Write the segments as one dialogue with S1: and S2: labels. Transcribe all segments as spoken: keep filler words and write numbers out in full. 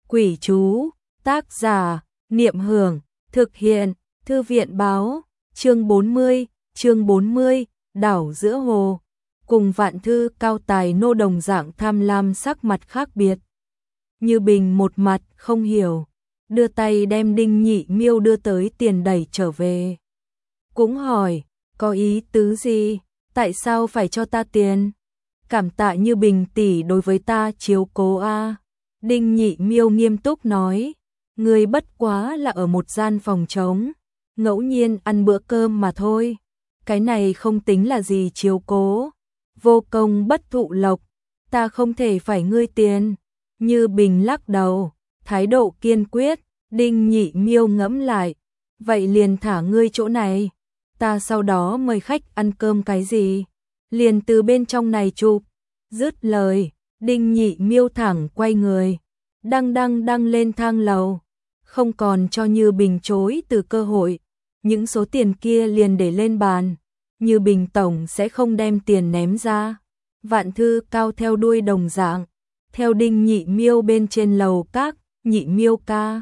S1: Quỷ chú, tác giả, Niệm Hưởng, thực hiện, Thư viện báo, chương bốn mươi, chương bốn mươi, đảo giữa hồ. Cùng Vạn Thư Cao tài nô đồng dạng tham lam sắc mặt khác biệt. Như Bình một mặt không hiểu, đưa tay đem Đinh Nhị Miêu đưa tới tiền đẩy trở về. Cũng hỏi, có ý tứ gì, tại sao phải cho ta tiền? Cảm tạ Như Bình tỷ đối với ta chiếu cố a. Đinh Nhị Miêu nghiêm túc nói, người bất quá là ở một gian phòng trống, ngẫu nhiên ăn bữa cơm mà thôi. Cái này không tính là gì chiếu cố, vô công bất thụ lộc, ta không thể phải ngươi tiền. Như Bình lắc đầu, thái độ kiên quyết. Đinh Nhị Miêu ngẫm lại, vậy liền thả ngươi chỗ này, ta sau đó mời khách ăn cơm cái gì, liền từ bên trong này chụp. Dứt lời, Đinh Nhị Miêu thẳng quay người, đăng đăng đăng lên thang lầu, không còn cho Như Bình chối từ cơ hội. Những số tiền kia liền để lên bàn, Như Bình tổng sẽ không đem tiền ném ra. Vạn Thư Cao theo đuôi đồng dạng, theo Đinh Nhị Miêu bên trên lầu các. Nhị Miêu ca,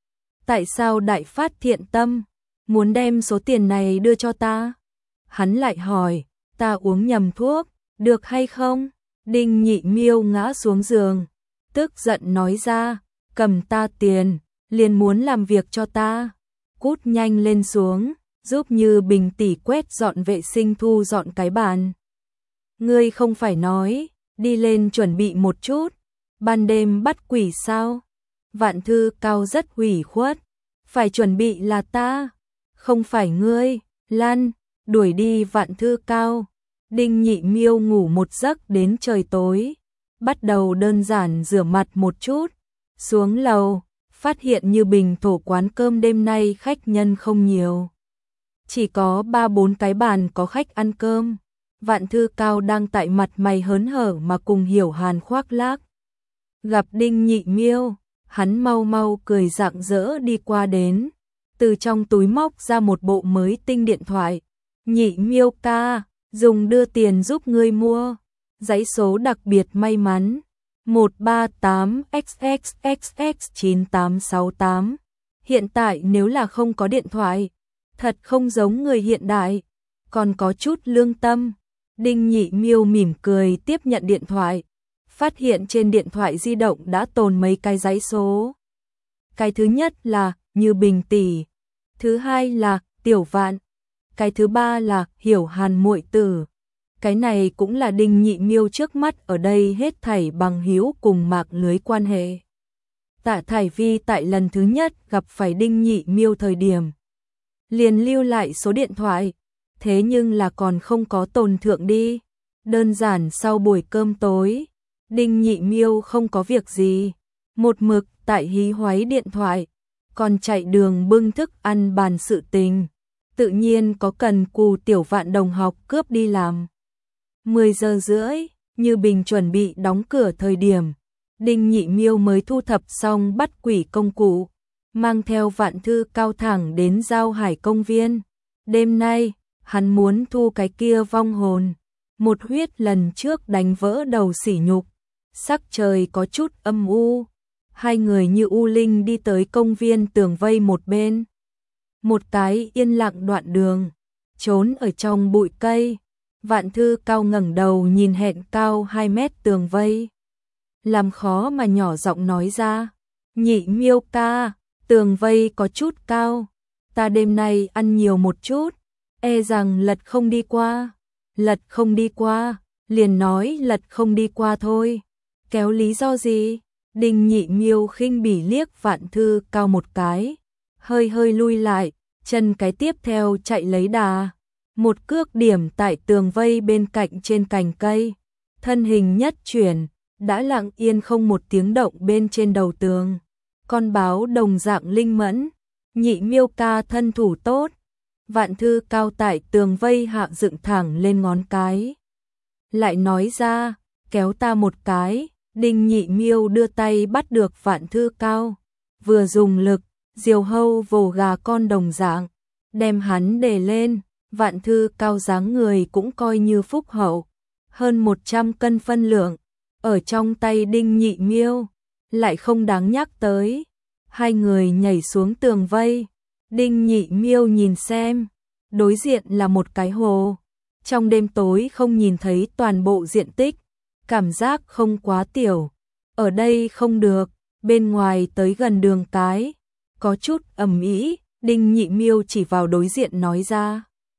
S1: tại sao đại phát thiện tâm, muốn đem số tiền này đưa cho ta? Hắn lại hỏi, ta uống nhầm thuốc, được hay không? Đinh Nhị Miêu ngã xuống giường, tức giận nói ra, cầm ta tiền, liền muốn làm việc cho ta. Cút nhanh lên xuống, giúp Như Bình tỷ quét dọn vệ sinh thu dọn cái bàn. Ngươi không phải nói, đi lên chuẩn bị một chút, ban đêm bắt quỷ sao? Vạn Thư Cao rất ủy khuất, phải chuẩn bị là ta, không phải ngươi. Lăn, đuổi đi Vạn Thư Cao. Đinh Nhị Miêu ngủ một giấc đến trời tối, bắt đầu đơn giản rửa mặt một chút, xuống lầu, phát hiện Như Bình thổ quán cơm đêm nay khách nhân không nhiều, chỉ có ba bốn cái bàn có khách ăn cơm. Vạn Thư Cao đang tại mặt mày hớn hở mà cùng Hiểu Hàn khoác lác. Gặp Đinh Nhị Miêu, hắn mau mau cười rạng rỡ đi qua đến, từ trong túi móc ra một bộ mới tinh điện thoại. Nhị Miêu ca, dùng đưa tiền giúp ngươi mua, dãy số đặc biệt may mắn, một ba tám x x x x chín tám sáu tám. Hiện tại nếu là không có điện thoại, thật không giống người hiện đại, còn có chút lương tâm. Đinh Nhị Miêu mỉm cười tiếp nhận điện thoại, phát hiện trên điện thoại di động đã tồn mấy cái dãy số. Cái thứ nhất là Như Bình tỷ, thứ hai là Tiểu Vạn, cái thứ ba là Hiểu Hàn muội tử. Cái này cũng là Đinh Nhị Miêu trước mắt ở đây hết thảy bằng hữu cùng mạng lưới quan hệ. Tạ Thải Vi tại lần thứ nhất gặp phải Đinh Nhị Miêu thời điểm, liền lưu lại số điện thoại, thế nhưng là còn không có tồn thượng đi. Đơn giản sau buổi cơm tối, Đinh Nhị Miêu không có việc gì, một mực tại hí hoáy điện thoại, còn chạy đường bưng thức ăn bàn sự tình, tự nhiên có cần cù Tiểu Vạn đồng học cướp đi làm. mười giờ rưỡi, Như Bình chuẩn bị đóng cửa thời điểm, Đinh Nhị Miêu mới thu thập xong bắt quỷ công cụ, mang theo Vạn Thư Cao thẳng đến Giao Hải công viên. Đêm nay, hắn muốn thu cái kia vong hồn, một huyết lần trước đánh vỡ đầu sỉ nhục. Sắc trời có chút âm u, hai người như u linh đi tới công viên tường vây một bên. Một cái yên lặng đoạn đường, trốn ở trong bụi cây. Vạn Thư Cao ngẩng đầu nhìn hẹn cao hai mét tường vây, làm khó mà nhỏ giọng nói ra, Nhị Miêu ca, tường vây có chút cao, ta đêm nay ăn nhiều một chút, e rằng lật không đi qua. Lật không đi qua, liền nói lật không đi qua thôi, kéo lý do gì? Đinh Nhị Miêu khinh bỉ liếc Vạn Thư Cao một cái, hơi hơi lui lại, chân cái tiếp theo chạy lấy đà, một cước điểm tại tường vây bên cạnh trên cành cây, thân hình nhất chuyển, đã lặng yên không một tiếng động bên trên đầu tường. Con báo đồng dạng linh mẫn, Nhị Miêu ca thân thủ tốt. Vạn Thư Cao tại tường vây hạ dựng thẳng lên ngón cái, lại nói ra, kéo ta một cái. Đinh Nhị Miêu đưa tay bắt được Vạn Thư Cao, vừa dùng lực, diều hâu vồ gà con đồng dạng, đem hắn để lên. Vạn Thư Cao dáng người cũng coi như phúc hậu, hơn một trăm cân phân lượng, ở trong tay Đinh Nhị Miêu, lại không đáng nhắc tới. Hai người nhảy xuống tường vây. Đinh Nhị Miêu nhìn xem, đối diện là một cái hồ. Trong đêm tối không nhìn thấy toàn bộ diện tích, cảm giác không quá tiểu. Ở đây không được, bên ngoài tới gần đường cái, có chút ầm ĩ. Đinh Nhị Miêu chỉ vào đối diện nói ra.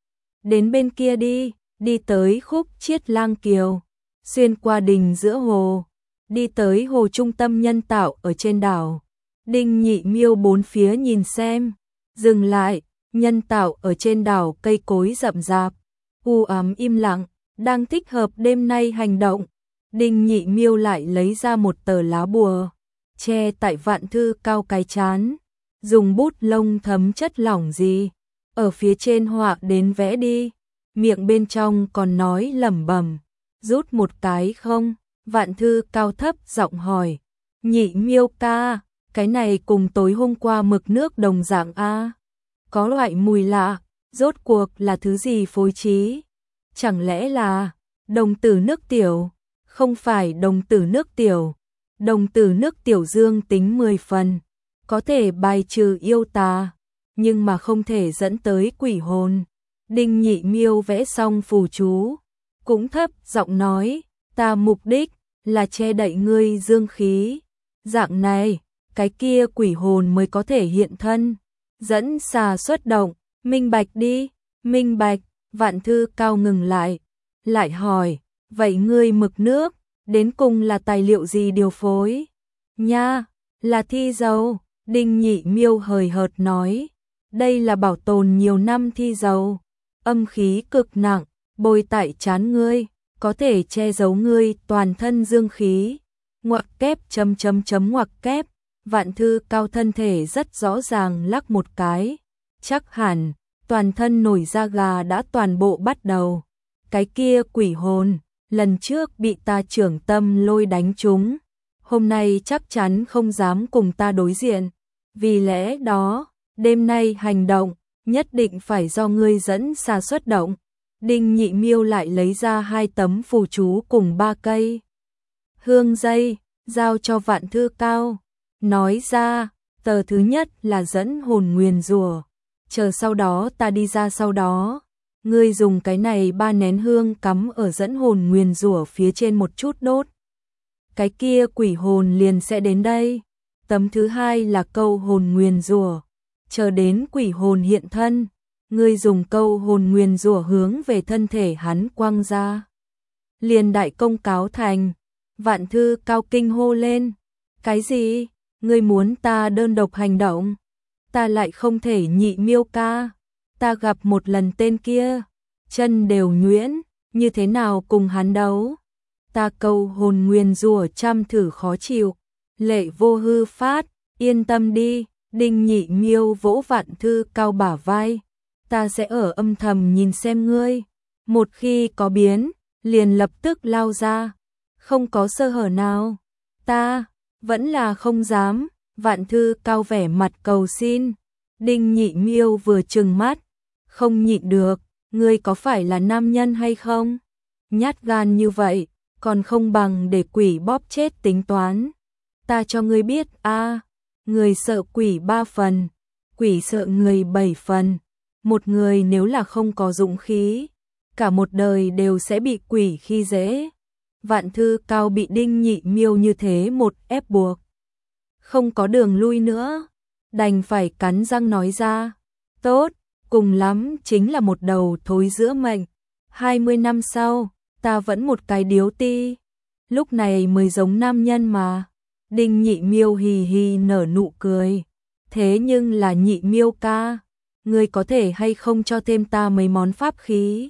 S1: Đến bên kia đi, đi tới khúc Chiết Lang Kiều, xuyên qua đình giữa hồ, đi tới hồ trung tâm nhân tạo ở trên đảo. Đinh Nhị Miêu bốn phía nhìn xem, dừng lại, nhân tạo ở trên đảo cây cối rậm rạp, u ám im lặng, đang thích hợp đêm nay hành động. Đinh Nhị Miêu lại lấy ra một tờ lá bùa, che tại Vạn Thư Cao cái chán, dùng bút lông thấm chất lỏng gì, ở phía trên họa đến vẽ đi, miệng bên trong còn nói lẩm bẩm, rút một cái không? Vạn Thư Cao thấp giọng hỏi, Nhị Miêu ca, cái này cùng tối hôm qua mực nước đồng dạng a? Có loại mùi lạ, rốt cuộc là thứ gì phối trí? Chẳng lẽ là đồng tử nước tiểu? Không phải đồng tử nước tiểu, đồng tử nước tiểu dương tính mười phần, có thể bài trừ yêu tà, nhưng mà không thể dẫn tới quỷ hồn. Đinh Nhị Miêu vẽ xong phù chú, cũng thấp giọng nói, ta mục đích là che đậy ngươi dương khí, dạng này, cái kia quỷ hồn mới có thể hiện thân, dẫn xà xuất động, minh bạch đi, minh bạch. Vạn Thư Cao ngừng lại, lại hỏi, vậy ngươi mực nước, đến cùng là tài liệu gì điều phối? Nha, là thi dầu. Đinh Nhị Miêu hời hợt nói, đây là bảo tồn nhiều năm thi dầu, âm khí cực nặng, bôi tại trán ngươi, có thể che giấu ngươi toàn thân dương khí. Ngoặc kép chấm chấm chấm ngoặc kép. Vạn Thư Cao thân thể rất rõ ràng lắc một cái, chắc hẳn toàn thân nổi da gà đã toàn bộ bắt đầu. Cái kia quỷ hồn, lần trước bị ta trưởng tâm lôi đánh trúng, hôm nay chắc chắn không dám cùng ta đối diện. Vì lẽ đó, đêm nay hành động, nhất định phải do ngươi dẫn xà xuất động. Đinh Nhị Miêu lại lấy ra hai tấm phù chú cùng ba cây hương dây, giao cho Vạn Thư Cao. Nói ra, tờ thứ nhất là dẫn hồn nguyền rủa, chờ sau đó ta đi ra sau đó, ngươi dùng cái này ba nén hương cắm ở dẫn hồn nguyền rủa phía trên một chút đốt. Cái kia quỷ hồn liền sẽ đến đây. Tấm thứ hai là câu hồn nguyền rủa, chờ đến quỷ hồn hiện thân, ngươi dùng câu hồn nguyền rủa hướng về thân thể hắn quăng ra. Liền đại công cáo thành. Vạn Thư Cao kinh hô lên, cái gì? Ngươi muốn ta đơn độc hành động? Ta lại không thể. Nhị Miêu ca, ta gặp một lần tên kia, chân đều nhuyễn, như thế nào cùng hắn đấu? Ta câu hồn nguyền rủa trăm thử khó chịu, lệ vô hư phát, yên tâm đi. Đinh Nhị Miêu vỗ Vạn Thư Cao bả vai, ta sẽ ở âm thầm nhìn xem ngươi, một khi có biến, liền lập tức lao ra, không có sơ hở nào. Ta vẫn là không dám. Vạn Thư Cao vẻ mặt cầu xin. Đinh Nhị Miêu vừa trừng mắt, không nhịn được, ngươi có phải là nam nhân hay không? Nhát gan như vậy, còn không bằng để quỷ bóp chết tính toán. Ta cho ngươi biết a, người sợ quỷ ba phần, quỷ sợ người bảy phần. Một người nếu là không có dũng khí, cả một đời đều sẽ bị quỷ khi dễ. Vạn Thư Cao bị Đinh Nhị Miêu như thế một ép buộc, không có đường lui nữa, đành phải cắn răng nói ra, tốt, cùng lắm chính là một đầu thối giữa mệnh. Hai mươi năm sau, ta vẫn một cái điếu ti, lúc này mới giống nam nhân mà. Đinh Nhị Miêu hì hì nở nụ cười, thế nhưng là Nhị Miêu ca, ngươi có thể hay không cho thêm ta mấy món pháp khí?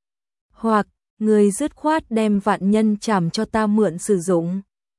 S1: Hoặc, ngươi dứt khoát đem vạn nhân chảm cho ta mượn sử dụng.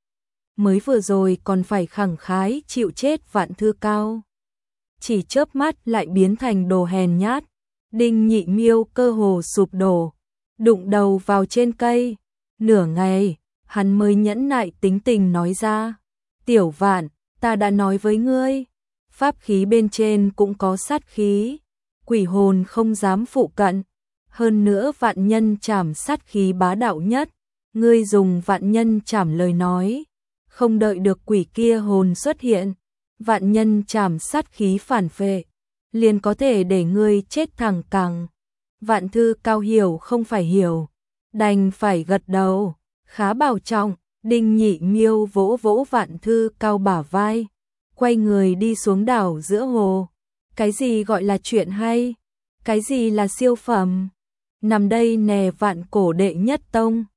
S1: Mới vừa rồi còn phải khẳng khái chịu chết. Vạn Thư Cao chỉ chớp mắt lại biến thành đồ hèn nhát. Đinh Nhị Miêu cơ hồ sụp đổ, đụng đầu vào trên cây. Nửa ngày, hắn mới nhẫn nại tính tình nói ra, tiểu Vạn, ta đã nói với ngươi, pháp khí bên trên cũng có sát khí, quỷ hồn không dám phụ cận. Hơn nữa vạn nhân chảm sát khí bá đạo nhất, ngươi dùng vạn nhân chảm lời nói, không đợi được quỷ kia hồn xuất hiện, vạn nhân trảm sát khí phản phệ, liền có thể để ngươi chết thẳng cẳng. Vạn Thư Cao hiểu không phải hiểu, đành phải gật đầu, khá bảo trọng. Đinh Nhị Miêu vỗ vỗ Vạn Thư Cao bả vai, quay người đi xuống đảo giữa hồ. Cái gì gọi là chuyện hay? Cái gì là siêu phẩm? Nằm đây nè, vạn cổ đệ nhất tông.